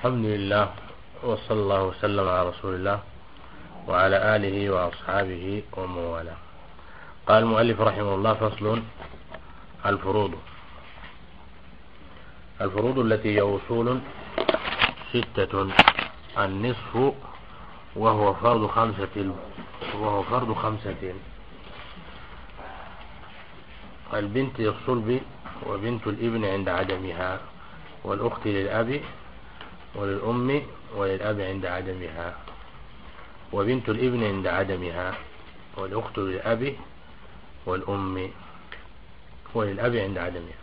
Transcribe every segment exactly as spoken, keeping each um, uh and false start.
الحمد لله، وصلى الله وسلم على رسول الله وعلى آله وأصحابه ومن والاه. قال المؤلف رحمه الله: فصل: الفروض. الفروض التي هي أصول ستة: النصف وهو فرض خمسة وهو فرض خمسة البنت للصلب وبنت الابن عند عدمها، والأخت للأب وللأم وللأب عند عدمها، وبنت الابن عند عدمها، والأخت للأب والأم وللأب عند عدمها.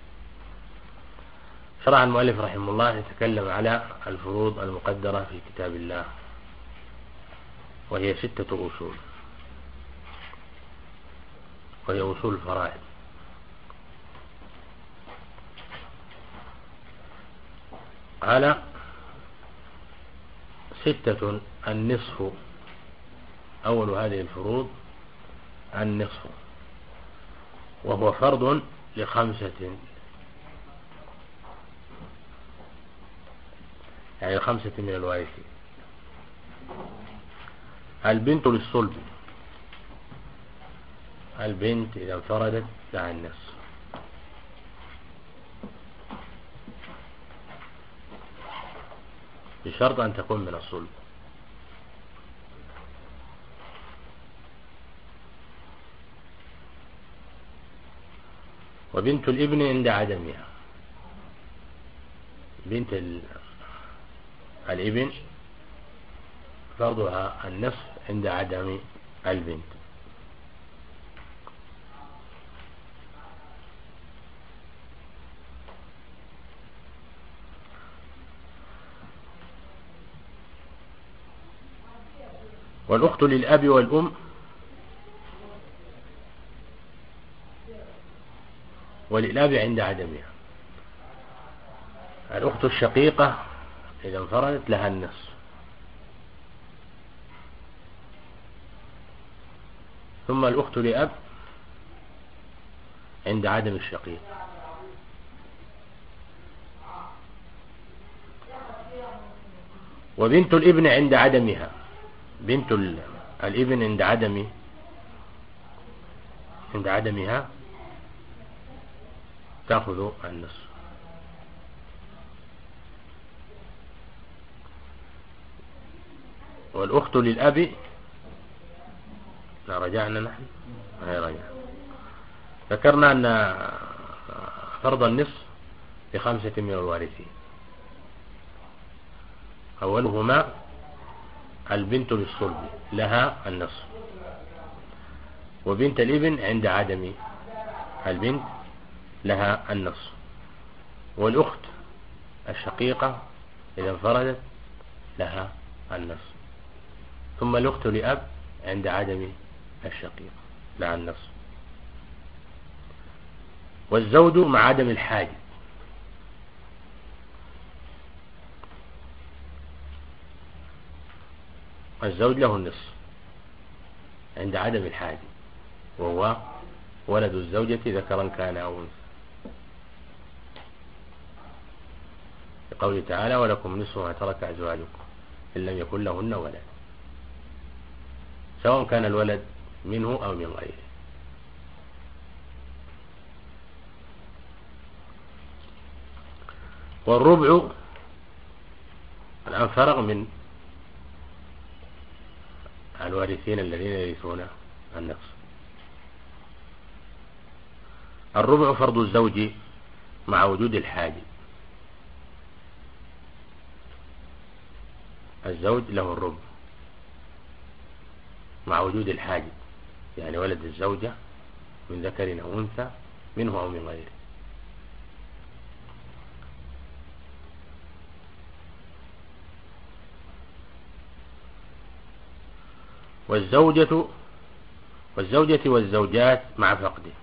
شرع المؤلف رحمه الله يتكلم على الفروض المقدرة في كتاب الله، وهي ستة أصول، وهي أصول الفرائض. على ستة: النصف. أول هذه الفروض النصف، وهو فرض لخمسة، يعني خمسة من الوارثين. البنت للصلب، البنت إذا انفردت لها النصف. بشرط أن تكون من الصلب. وبنت الابن عند عدمها، بنت الابن فرضها النصف عند عدم البنت. والأخت للأب والأم وللأب عند عدمها. الأخت الشقيقة إذا انفردت لها النصف. ثم الأخت لأب عند عدم الشقيق. وبنت الابن عند عدمها، بنت الابن عند عدم عند عدمها تأخذ النصف. والأخت للأب، لا رجعنا نحن هي رجع ذكرنا أن فرض النصف لخمسة من الوارثين. أولهما البنت للصلب لها النصف، وبنت الابن عند عدم البنت لها النصف، والأخت الشقيقة إذا انفردت لها النصف، ثم الأخت لأب عند عدم الشقيق لها النصف. والزوج مع عدم الحاجب، الزوج له النصف عند عدم الحاجب، وهو ولد الزوجة ذكرا كان أو أنثى، لقوله تعالى: ولكم نصف ما ترك أزواجكم إن لم يكن لهن ولد، سواء كان الولد منه أو من غيره. والربع الآن فرغ من الوارثين الذين يرثون النصف. الربع فرض الزوج مع وجود الحاجب، الزوج له الربع مع وجود الحاجب، يعني ولد الزوجة من ذكر أو أنثى منه أو من غيره. والزوجة والزوجة والزوجات مع فقده،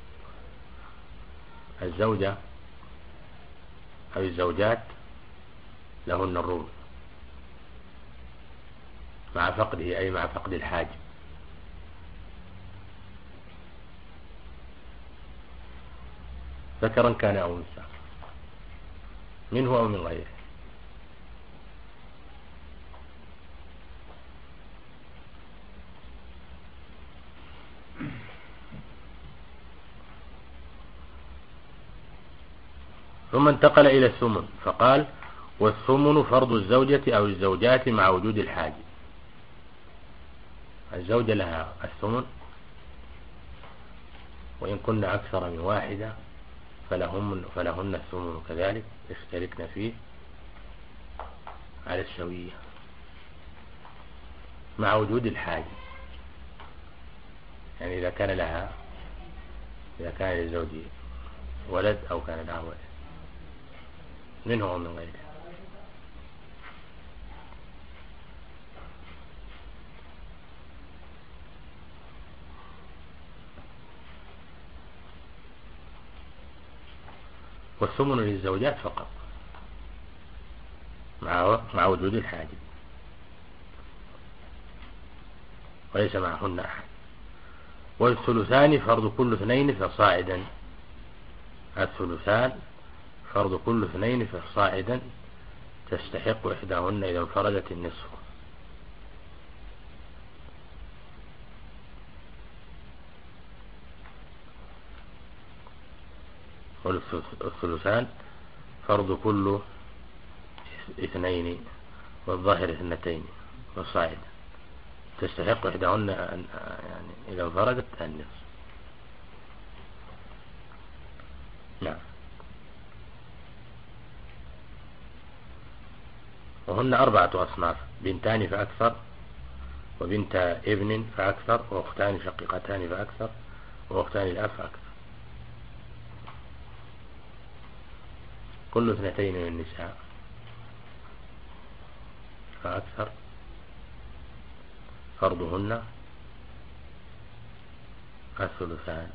الزوجة أو الزوجات لهن الربع مع فقده، أي مع فقد الحاجب. ذكرا كان أو أنثى منه أو من غيره. ثم انتقل إلى الثمن فقال والثمن فرض الزوجة أو الزوجات مع وجود الحاجب. الزوجة لها الثمن وإن كنا أكثر من واحدة فلهم فلهن الثمن كذلك يشتركن فيه على السوية مع وجود الحاجب. يعني إذا كان لها إذا كان للزوج ولد أو كان لها ولد منه أو من غيره. والثمن للزوجات فقط مع مع وجود الحاجب وليس معهن أحد. والثلثان فرض كل اثنين فصاعدا. الثلثان فرض كل اثنين فصاعدا تستحق إحداهن إذا انفردت النصف. والثلثان فرض كل اثنين والظاهر اثنتين فصاعدا تستحق إحداهن يعني إذا انفردت النصف. نعم. وهن أربعة أصناف: بنتان فأكثر، وبنت ابن فأكثر، وأختان شقيقتان فأكثر، وأختان الأب فأكثر. كل اثنتين من النساء فأكثر فرضهن الثلثان.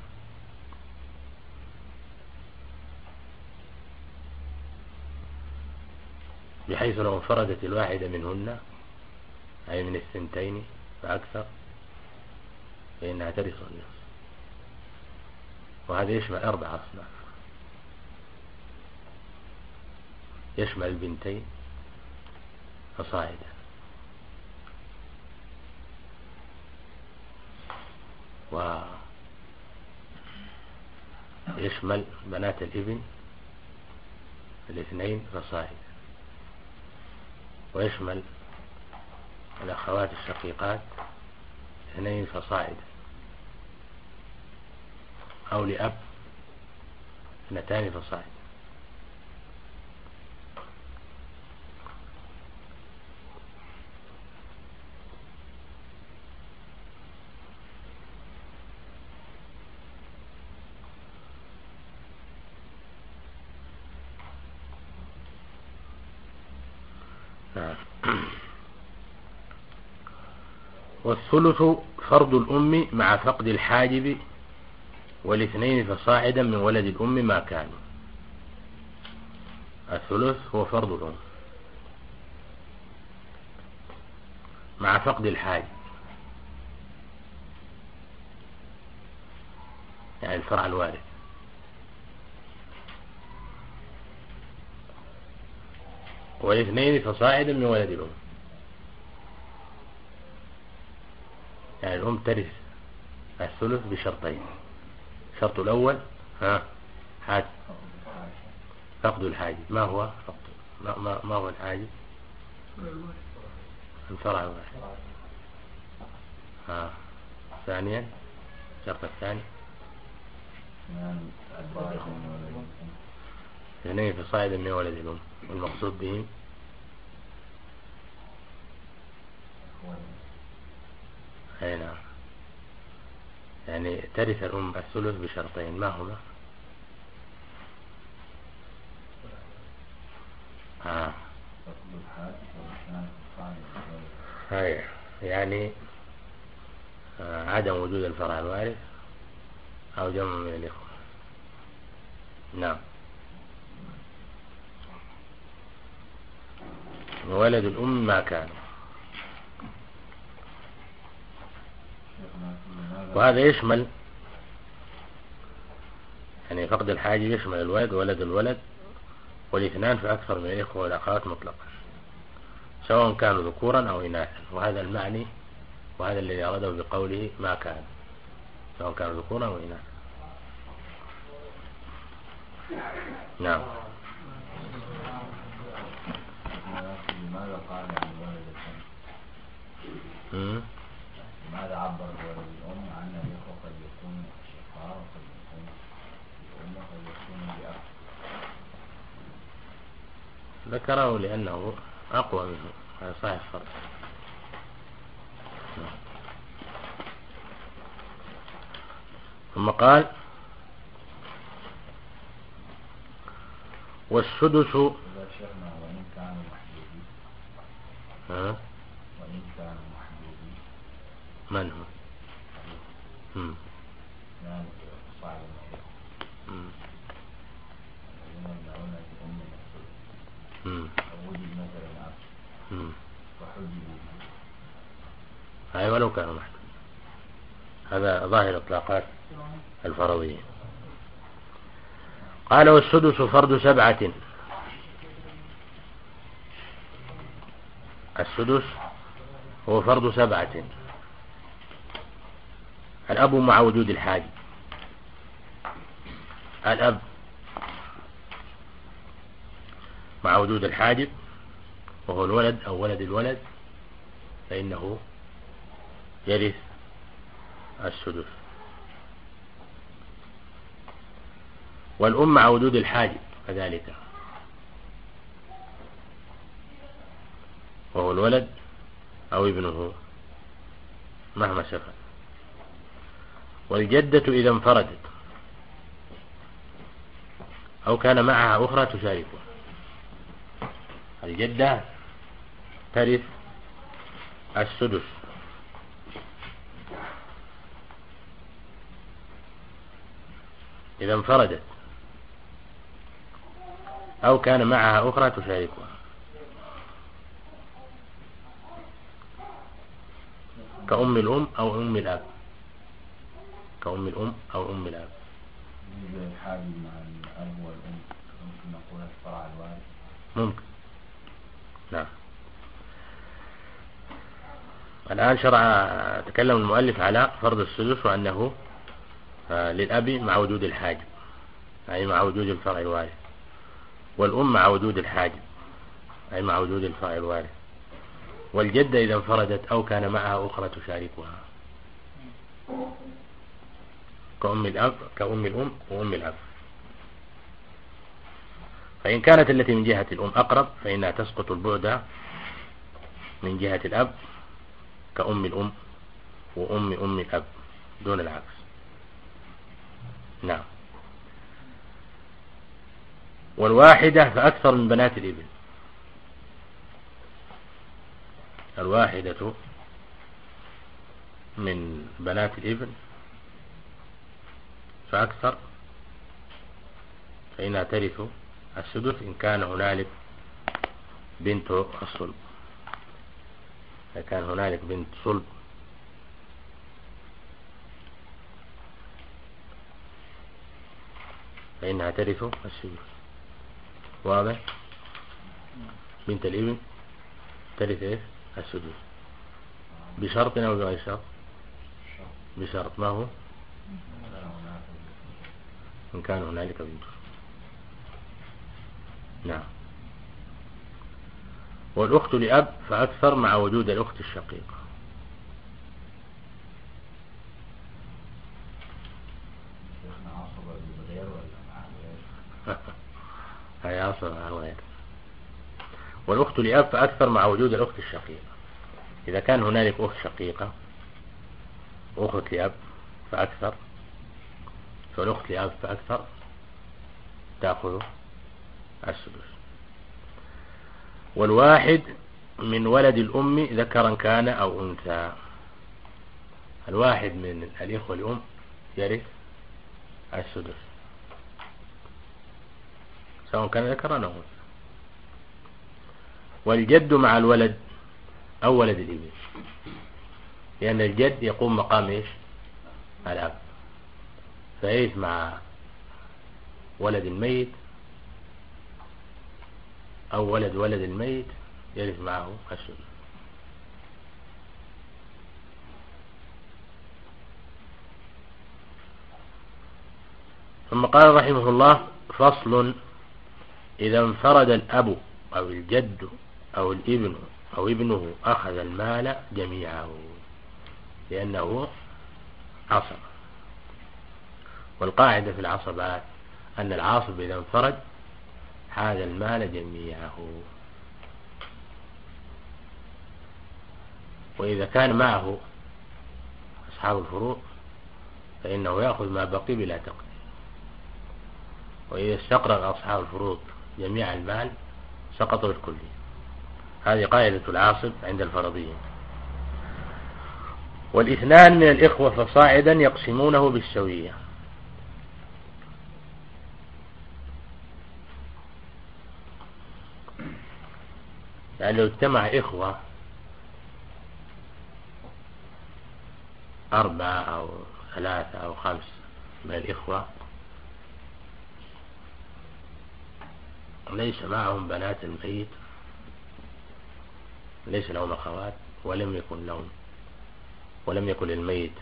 بحيث لو انفردت الواحدة منهن أي من الثنتين فأكثر فإنها ترث النصف. وهذا يشمل أربع أصناف، يشمل البنتين فصاعدا، ويشمل بنات الابن الاثنين فصاعدا، ويشمل الأخوات الشقيقات اثنين فصاعدا، أو لأب اثنتان فصاعدا. والثلث فرض الأم مع فقد الحاجب والاثنين فصاعدا من ولد الأم ما كانوا. الثلث هو فرض الأم مع فقد الحاجب، يعني الفرع الوارث، والاثنين فصاعدا من ولد الأم. يعني الأم ترث الثلث بشرطين: الشرط الأول ها حاج فقد الحاجب. ما هو فقد ما, ما, ما هو الحاجب؟ الفرع الواحد. ها ثانيا الشرط الثاني اثنين فصاعدا من ولد الأم، والمقصود بهم أي نعم. يعني ترث الأم الثلث بشرطين، ما هما؟ آه. هاي يعني آه عدم وجود الفرع الوارث أو جمع من الإخوة. نعم. ولد الأم ما كان. وهذا يشمل يعني فقد الحاجب يشمل الولد وولد الولد والاثنان فأكثر من الإخوة والأخوات مطلقا، سواء كانوا ذكورا أو إناثا. وهذا المعني وهذا الذي أراده بقوله ما كان، سواء كانوا ذكورا أو إناثا. نعم. لماذا قال عن ولد الأم؟ لماذا عبر بولد الأم عن الإخوة قد يكون أشقاء وقد يكون الأم وقد يكون بأب؟ ذكره لأنه أقوى منه، هذا صحيح فرق. ثم قال والسدس إذا شرنا وإن كانوا محدودين. ها؟ وإن كانوا محدودين من هو؟ هم يعني صعب الذين يمنعون الأم هم وجد مثل العبد هم وحجبوا هاي ولو كانوا محدود. هذا ظاهر إطلاقات الفرضية. قال والسدس فرد سبعة. السدس هو فرد سبعة. الأب مع وجود الحاج. الأب مع وجود الحاجب وهو الولد أو ولد الولد فإنه يرث السدس. والأم مع وجود الحاجب كذلك وهو الولد أو ابنه مهما سفل. والجدة إذا انفردت أو كان معها أخرى تشاركها. الجدة ترث السدس إذا انفردت أو كان معها أخرى تشاركها، كأم الأم أو أم الأب. كأم الأم أو أم الأب. الحاجب مع الأب والأم ممكن نقول الفرع الوارث. ممكن. نعم. الآن شرع تكلم المؤلف على فرض السدس وأنه للأب مع وجود الحاجب أي مع وجود الفرع الوارث، والأم مع وجود الحاجب أي مع وجود الفرع الوارث، والجدة إذا انفردت أو كان معها أخرى تشاركها كأم الأب كأم الأم وأم الأب. فإن كانت التي من جهة الأم أقرب فإنها تسقط البعد من جهة الأب كأم الأم وأم أم الأب دون العكس. نعم. والواحدة فأكثر من بنات الابن. الواحدة من بنات الابن فأكثر فإنها ترث السدس إن كان هنالك بنت الصلب. إذا كان هنالك بنت صلب فإنها ترث السدس. واضح؟ بنت الابن ترث إيه؟ السدس بشرط أو بغير شرط؟ بشرط. ما هو؟ إن كان هنالك بنت. نعم. والأخت لأب فأكثر مع وجود الأخت الشقيقة. هي عصبة مع غير. والأخت لأب فأكثر مع وجود الأخت الشقيقة. إذا كان هنالك أخت شقيقة وأخت لأب فأكثر فالأخت لأب فأكثر تأخذ السدس. والواحد من ولد الأم ذكرا كان أو أنثى. الواحد من الإخوة الأم يرث السدس سواء كان ذكرا أو أنثى. والجد مع الولد أو ولد الابن، لأن الجد يقوم مقام إيش؟ الأب، فيرث مع ولد الميت أو ولد ولد الميت يرث معه السدس. ثم قال رحمه الله: فصل: إذا انفرد الأب أو الجد أو الابن أو ابنه أخذ المال جميعه لأنه عصب. والقاعدة في العصبات أن العاصب إذا انفرد هذا المال جميعه، وإذا كان معه أصحاب الفروض فإنه يأخذ ما بقي بلا تقدير، وإذا استقرأ أصحاب الفروض جميع المال سقطوا الكلي. هذه قاعدة العاصب عند الفرضيين. والاثنان من الإخوة فصاعدا يقسمونه بالسوية. يعني لو اجتمع إخوة أربعة أو ثلاثة أو خمس من الإخوة ليس معهم بنات الميت، ليس لهم أخوات، ولم يكن لهم ولم يكن للميت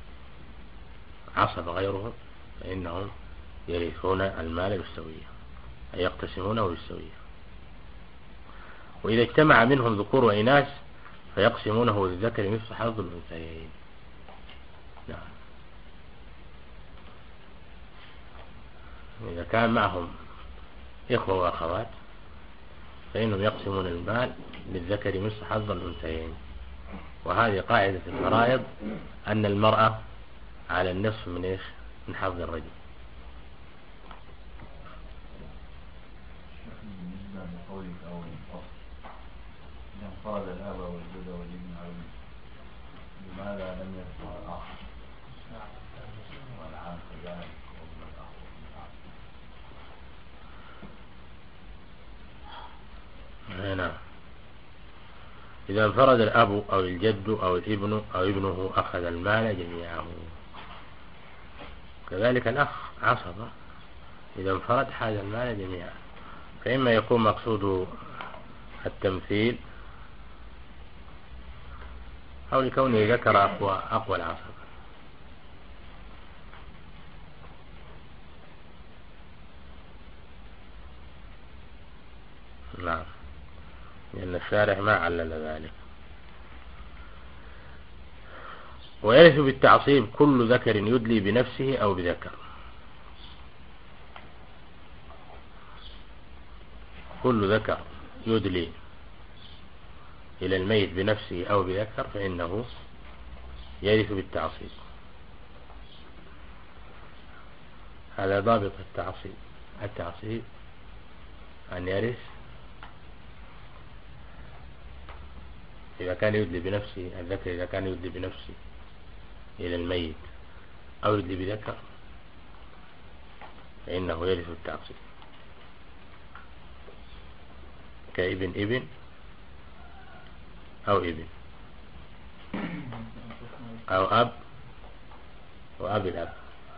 عصب غيرهم، فإنهم يرثون المال بالسوية، أي يقتسمونه بالسوية. وإذا اجتمع منهم ذكور وإناث فيقسمونه للذكر مثل حظ الأنثيين. نعم. إذا كان معهم إخوة وأخوات فإنهم يقسمون المال للذكر مثل حظ الأنثيين. وهذه قاعدة الفرائض أن المرأة على النصف من إيش؟ من حظ الرجل. بالنسبة لقولك أول الفصل إذا انفرد الأب والجد والابن والابن لماذا لم يذكر الأخ والعم كذلك وابن الأخ وابن العم؟ نعم. إذا انفرد الأب أو الجد أو الابن أو ابنه أخذ المال جميعه. كذلك الأخ عصبة إذا انفرد حاز المال جميعا. فإما يكون مقصوده التمثيل أو لكونه ذكر أقوى, أقوى العصبة. نعم، لأن الشارح ما علل ذلك. ويرث بالتعصيب كل ذكر يدلي بنفسه أو بذكر. كل ذكر يدلي إلى الميت بنفسه أو بذكر فإنه يرث بالتعصيب. هذا ضابط التعصيب. التعصيب أن يرث إذا كان يدلي بنفسه، الذكر إذا كان يدلي بنفسه إلى الميت أو يدلي بذكر فإنه يرث التعصيب، كابن ابن أو ابن أو أب وأب الأب،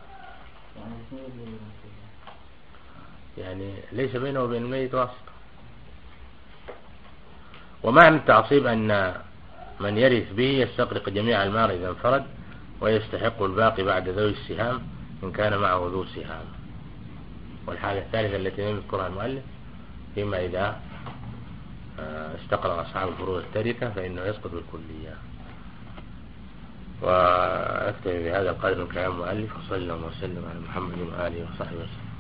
يعني ليس بينه وبين الميت واسطة. ومعنى التعصيب أن من يرث به يستغرق جميع المال إذا انفرد ويستحق الباقي بعد ذوي السهام إن كان معه ذو سهام. والحالة الثالثة التي لم يذكرها المؤلف فيما إذا استقرأ أصحاب الفروض التركة فإنه يسقط بالكلية. وأكتفي بهذا القدر من كلام المؤلف، وصلى الله وسلم على محمد وآله وصحبه وسلم.